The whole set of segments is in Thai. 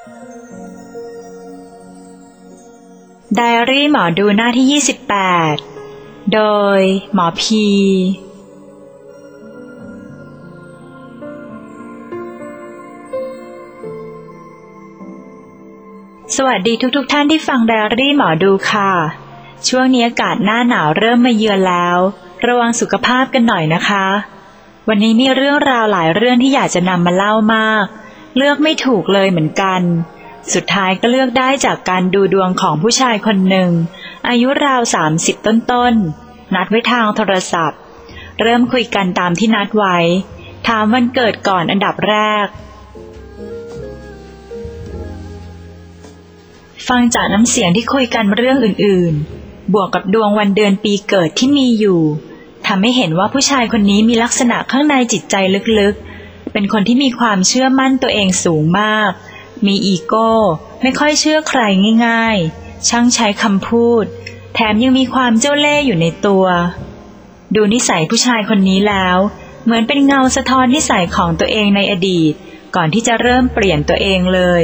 ไดอารี่หมอดูหน้าที่28โดยหมอพีสวัสดีทุกท่านที่ฟังไดอารี่หมอดูค่ะช่วงนี้อากาศหน้าหนาวเริ่มมาเยือนแล้วระวังสุขภาพกันหน่อยนะคะวันนี้มีเรื่องราวหลายเรื่องที่อยากจะนำมาเล่ามากเลือกไม่ถูกเลยเหมือนกันสุดท้ายก็เลือกได้จากการดูดวงของผู้ชายคนหนึ่งอายุราว30ต้นนัดไว้ทางโทรศัพท์เริ่มคุยกันตามที่นัดไว้ถามวันเกิดก่อนอันดับแรกฟังจากน้ำเสียงที่คุยกันเรื่องอื่นๆบวกกับดวงวันเดือนปีเกิดที่มีอยู่ทำให้เห็นว่าผู้ชายคนนี้มีลักษณะข้างในจิตใจลึกๆเป็นคนที่มีความเชื่อมั่นตัวเองสูงมากมีอีโก้ไม่ค่อยเชื่อใครง่ายๆช่างใช้คำพูดแถมยังมีความเจ้าเล่ห์อยู่ในตัวดูนิสัยผู้ชายคนนี้แล้วเหมือนเป็นเงาสะท้อนนิสัยของตัวเองในอดีตก่อนที่จะเริ่มเปลี่ยนตัวเองเลย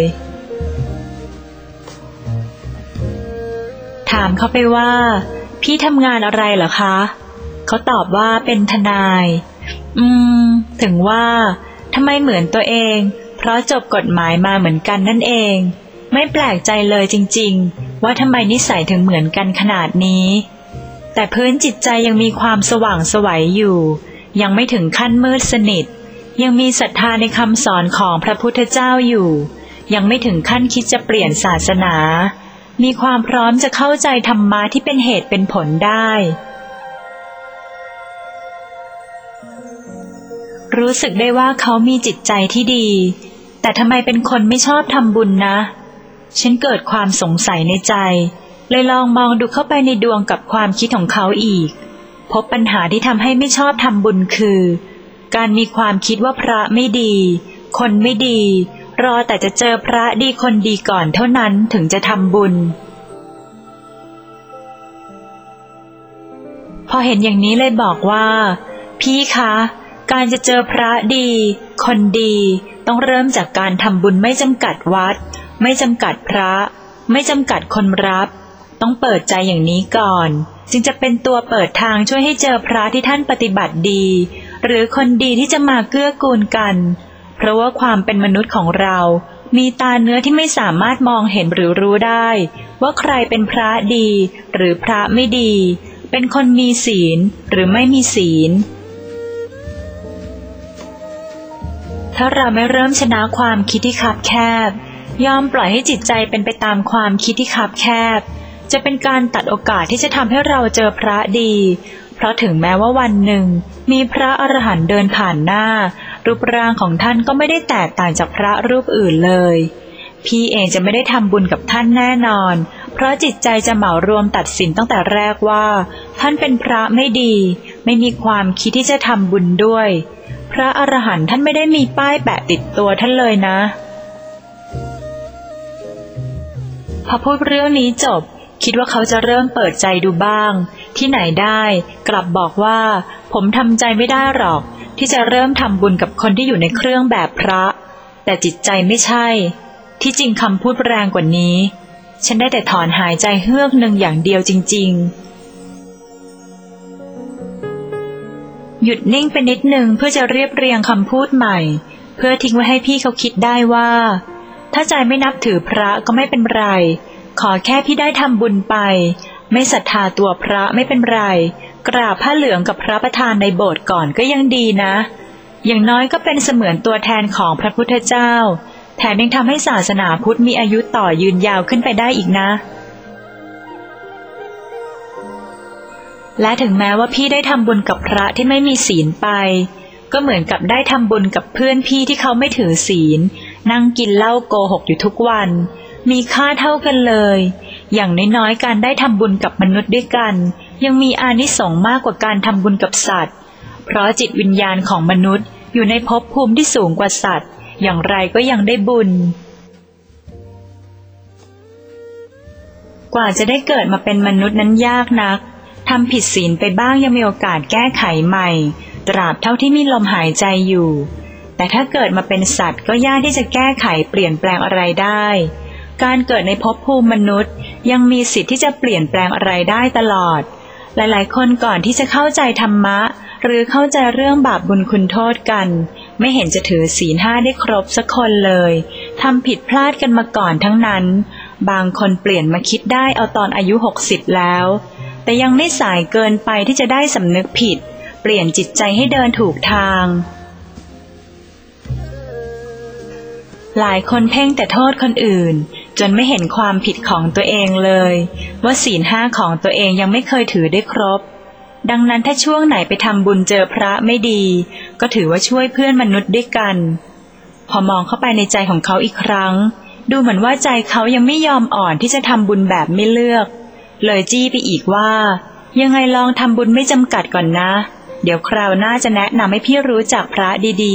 ถามเขาไปว่าพี่ทำงานอะไรเหรอคะเขาตอบว่าเป็นทนายถึงว่าทำไมเหมือนตัวเองเพราะจบกฎหมายมาเหมือนกันนั่นเองไม่แปลกใจเลยจริงๆว่าทำไมนิสัยถึงเหมือนกันขนาดนี้แต่พื้นจิตใจยังมีความสว่างไสวอยู่ยังไม่ถึงขั้นมืดสนิทยังมีศรัทธาในคำสอนของพระพุทธเจ้าอยู่ยังไม่ถึงขั้นคิดจะเปลี่ยนศาสนามีความพร้อมจะเข้าใจธรรมะที่เป็นเหตุเป็นผลได้รู้สึกได้ว่าเขามีจิตใจที่ดีแต่ทำไมเป็นคนไม่ชอบทำบุญนะฉันเกิดความสงสัยในใจเลยลองมองดูเข้าไปในดวงกับความคิดของเขาอีกพบปัญหาที่ทำให้ไม่ชอบทำบุญคือการมีความคิดว่าพระไม่ดีคนไม่ดีรอแต่จะเจอพระดีคนดีก่อนเท่านั้นถึงจะทำบุญพอเห็นอย่างนี้เลยบอกว่าพี่คะการจะเจอพระดีคนดีต้องเริ่มจากการทำบุญไม่จำกัดวัดไม่จำกัดพระไม่จำกัดคนรับต้องเปิดใจอย่างนี้ก่อนจึงจะเป็นตัวเปิดทางช่วยให้เจอพระที่ท่านปฏิบัติดีหรือคนดีที่จะมาเกื้อกูลกันเพราะว่าความเป็นมนุษย์ของเรามีตาเนื้อที่ไม่สามารถมองเห็นหรือรู้ได้ว่าใครเป็นพระดีหรือพระไม่ดีเป็นคนมีศีลหรือไม่มีศีลถ้าเราไม่เริ่มชนะความคิดที่คับแคบยอมปล่อยให้จิตใจเป็นไปตามความคิดที่คับแคบจะเป็นการตัดโอกาสที่จะทำให้เราเจอพระดีเพราะถึงแม้ว่าวันหนึ่งมีพระอรหันต์เดินผ่านหน้ารูปร่างของท่านก็ไม่ได้แตกต่างจากพระรูปอื่นเลยพี่เองจะไม่ได้ทำบุญกับท่านแน่นอนเพราะจิตใจจะเหมารวมตัดสินตั้งแต่แรกว่าท่านเป็นพระไม่ดีไม่มีความคิดที่จะทำบุญด้วยพระอรหันต์ท่านไม่ได้มีป้ายแปะติดตัวท่านเลยนะพอพูดเรื่องนี้จบคิดว่าเขาจะเริ่มเปิดใจดูบ้างที่ไหนได้กลับบอกว่าผมทำใจไม่ได้หรอกที่จะเริ่มทำบุญกับคนที่อยู่ในเครื่องแบบพระแต่จิตใจไม่ใช่ที่จริงคำพูดแรงกว่านี้ฉันได้แต่ถอนหายใจเฮือกหนึ่งอย่างเดียวจริงๆหยุดนิ่งไปนิดนึงเพื่อจะเรียบเรียงคำพูดใหม่เพื่อทิ้งไว้ให้พี่เขาคิดได้ว่าถ้าใจไม่นับถือพระก็ไม่เป็นไรขอแค่พี่ได้ทำบุญไปไม่ศรัทธาตัวพระไม่เป็นไรกราบผ้าเหลืองกับพระประธานในโบสถ์ก่อนก็ยังดีนะอย่างน้อยก็เป็นเสมือนตัวแทนของพระพุทธเจ้าแถมยังทำให้ศาสนาพุทธมีอายุต่อยืนยาวขึ้นไปได้อีกนะและถึงแม้ว่าพี่ได้ทำบุญกับพระที่ไม่มีศีลไปก็เหมือนกับได้ทำบุญกับเพื่อนพี่ที่เขาไม่ถือศีลนั่งกินเหล้าโกหกอยู่ทุกวันมีค่าเท่ากันเลยอย่างน้อยๆการได้ทำบุญกับมนุษย์ด้วยกันยังมีอานิสงส์มากกว่าการทำบุญกับสัตว์เพราะจิตวิญญาณของมนุษย์อยู่ในภพภูมิที่สูงกว่าสัตว์อย่างไรก็ยังได้บุญกว่าจะได้เกิดมาเป็นมนุษย์นั้นยากนักทำผิดศีลไปบ้างยังมีโอกาสแก้ไขใหม่ตราบเท่าที่มีลมหายใจอยู่แแต่ถ้าเกิดมาเป็นสัตว์ก็ยากที่จะแก้ไขเปลี่ยนแปลงอะไรได้การเกิดในภพภูมิมนุษย์ยังมีสิทธิ์ที่จะเปลี่ยนแปลงอะไรได้ตลอดหลายๆคนก่อนที่จะเข้าใจธรรมะหรือเข้าใจเรื่องบาปบุญคุณโทษกันไม่เห็นจะถือศีล 5ได้ครบสักคนเลยทำผิดพลาดกันมาก่อนทั้งนั้นบางคนเปลี่ยนมาคิดได้เอาตอนอายุ60แล้วแต่ยังไม่สายเกินไปที่จะได้สำนึกผิดเปลี่ยนจิตใจให้เดินถูกทางหลายคนเพ่งแต่โทษคนอื่นจนไม่เห็นความผิดของตัวเองเลยว่าศีล 5ของตัวเองยังไม่เคยถือได้ครบดังนั้นถ้าช่วงไหนไปทำบุญเจอพระไม่ดีก็ถือว่าช่วยเพื่อนมนุษย์ด้วยกันพอมองเข้าไปในใจของเขาอีกครั้งดูเหมือนว่าใจเขายังไม่ยอมอ่อนที่จะทำบุญแบบไม่เลือกเลยจี้ไปอีกว่ายังไงลองทำบุญไม่จำกัดก่อนนะเดี๋ยวคราวหน้าจะแนะนำให้พี่รู้จักพระดี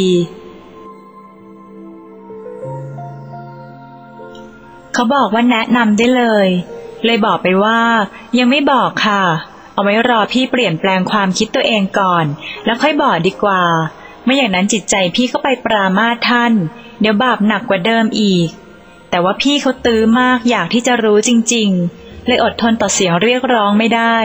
ๆเขาบอกว่าแนะนำได้เลยบอกไปว่ายังไม่บอกค่ะเอาไว้รอพี่เปลี่ยนแปลงความคิดตัวเองก่อนแล้วค่อยบอกดีกว่าไม่อย่างนั้นจิตใจพี่ก็ไปปรามาสท่านเดี๋ยวบาปหนักกว่าเดิมอีกแต่ว่าพี่เขาตื้อมากอยากที่จะรู้จริงๆเลยอดทนต่อเสียงเรียกร้องไม่ได้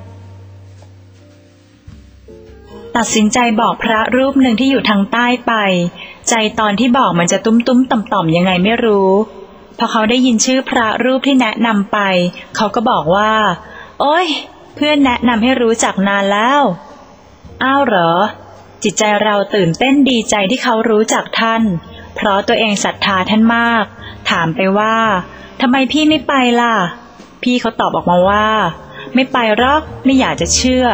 ตัดสินใจบอกพระรูปหนึ่งที่อยู่ทางใต้ไปใจตอนที่บอกมันจะตุ้มๆต่อมๆยังไงไม่รู้พอเขาได้ยินชื่อพระรูปที่แนะนำไปเขาก็บอกว่าโอ๊ยเพื่อนแนะนำให้รู้จักนานแล้วอ้าวเหรอจิตใจเราตื่นเต้นดีใจที่เขารู้จักท่านเพราะตัวเองศรัทธาท่านมากถามไปว่าทำไมพี่ไม่ไปล่ะพี่เขาตอบออกมาว่าไม่ไปหรอกไม่อยากจะเชื่อ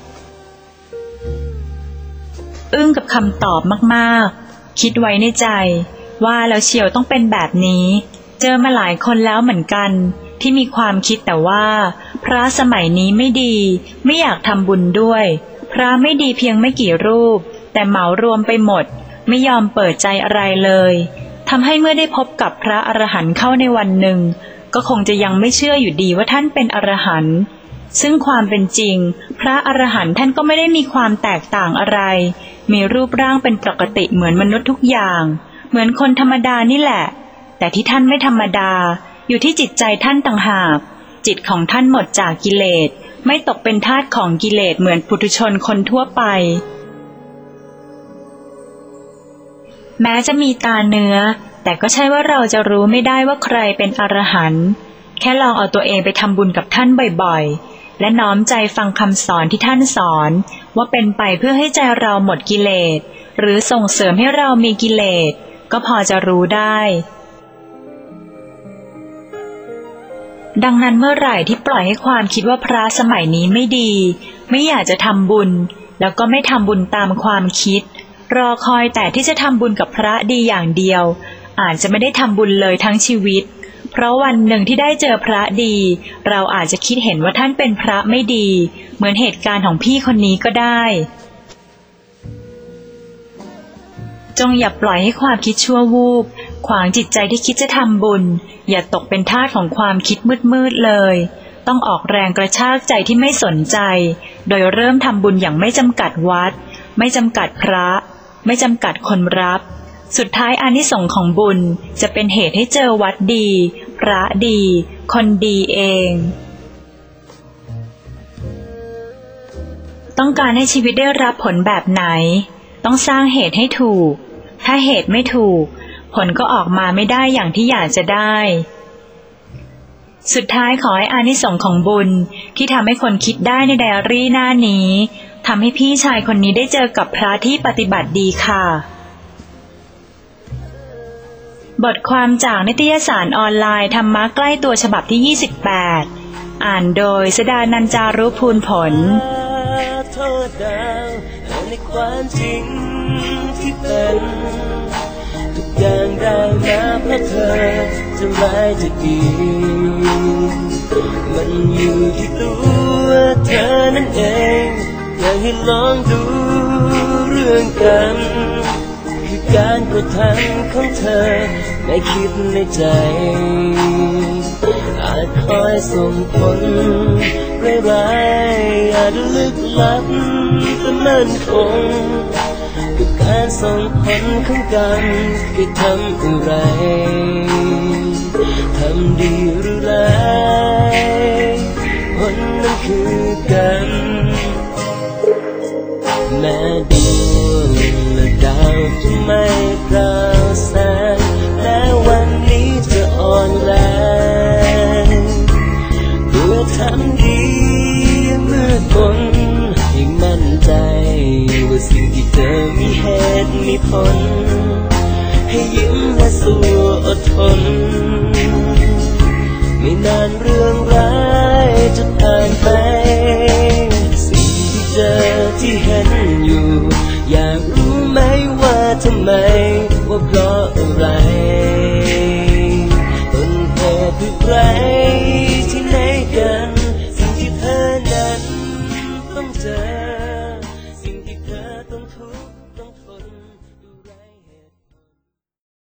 อึ้งกับคำตอบมากๆคิดไว้ในใจว่าแล้วเชียวต้องเป็นแบบนี้เจอมาหลายคนแล้วเหมือนกันที่มีความคิดแต่ว่าพระสมัยนี้ไม่ดีไม่อยากทำบุญด้วยพระไม่ดีเพียงไม่กี่รูปแต่เหมารวมไปหมดไม่ยอมเปิดใจอะไรเลยทำให้เมื่อได้พบกับพระอรหันต์เข้าในวันหนึ่งก็คงจะยังไม่เชื่ออยู่ดีว่าท่านเป็นอรหันต์ซึ่งความเป็นจริงพระอรหันต์ท่านก็ไม่ได้มีความแตกต่างอะไรมีรูปร่างเป็นปกติเหมือนมนุษย์ทุกอย่างเหมือนคนธรรมดานี่แหละแต่ที่ท่านไม่ธรรมดาอยู่ที่จิตใจท่านต่างหากจิตของท่านหมดจากกิเลสไม่ตกเป็นทาสของกิเลสเหมือนปุถุชนคนทั่วไปแม้จะมีตาเนื้อแต่ก็ใช่ว่าเราจะรู้ไม่ได้ว่าใครเป็นอรหันต์แค่ลองเอาตัวเองไปทำบุญกับท่านบ่อยๆและน้อมใจฟังคำสอนที่ท่านสอนว่าเป็นไปเพื่อให้ใจเราหมดกิเลสหรือส่งเสริมให้เรามีกิเลสก็พอจะรู้ได้ดังนั้นเมื่อไหร่ที่ปล่อยให้ความคิดว่าพระสมัยนี้ไม่ดีไม่อยากจะทำบุญแล้วก็ไม่ทำบุญตามความคิดรอคอยแต่ที่จะทำบุญกับพระดีอย่างเดียวอาจจะไม่ได้ทำบุญเลยทั้งชีวิตเพราะวันหนึ่งที่ได้เจอพระดีเราอาจจะคิดเห็นว่าท่านเป็นพระไม่ดีเหมือนเหตุการณ์ของพี่คนนี้ก็ได้จงอย่าปล่อยให้ความคิดชั่ววูบขวางจิตใจที่คิดจะทำบุญอย่าตกเป็นทาสของความคิดมืดๆเลยต้องออกแรงกระชากใจที่ไม่สนใจโดยเริ่มทำบุญอย่างไม่จำกัดวัดไม่จำกัดพระไม่จำกัดคนรับสุดท้ายอานิสงส์ของบุญจะเป็นเหตุให้เจอวัดดีพระดีคนดีเองต้องการให้ชีวิตได้รับผลแบบไหนต้องสร้างเหตุให้ถูกถ้าเหตุไม่ถูกผลก็ออกมาไม่ได้อย่างที่อยากจะได้สุดท้ายขอให้อานิสงส์ของบุญที่ทำให้คนคิดได้ในไดอารี่หน้านี้ทำให้พี่ชายคนนี้ได้เจอกับพระที่ปฏิบัติดีค่ะบทความจากนิตยสารออนไลน์ธรรมะใกล้ตัวฉบับที่28อ่านโดยสดานันจารุพูนผลโทษดาวในความจริงที่เป็นทุกอย่างได้มาเพราะเธอจะร้ายจะดีมันอยู่ที่ตัวเธอนั่นเองอยากให้ลองดูเรื่องกันคือการกระทำของเธอในคิดในใจอาจคอยส่งผลร้ายๆอาจลึกลับแต่มั่นคงกับการส่งผลของกันคือทำอะไรทำดีหรือร้ายผลนั้นคือกันแม้ดวงและดาวจะไม่ปราศแสงแม้วันนี้จะอ่อนแรงเพื่อทำดีมืดมนให้มั่นใจว่าสิ่งที่เธอมีเหตุมีผลให้ยิ้มและสู้อดทนไม่นานเรื่องร้ายจะผ่านไปสิ่งที่เจอที่เห็นอยู่อยากรู้ไหมว่าทำไมว่าเพราะอะไรต้นเหตุคือใครที่ไหนกัน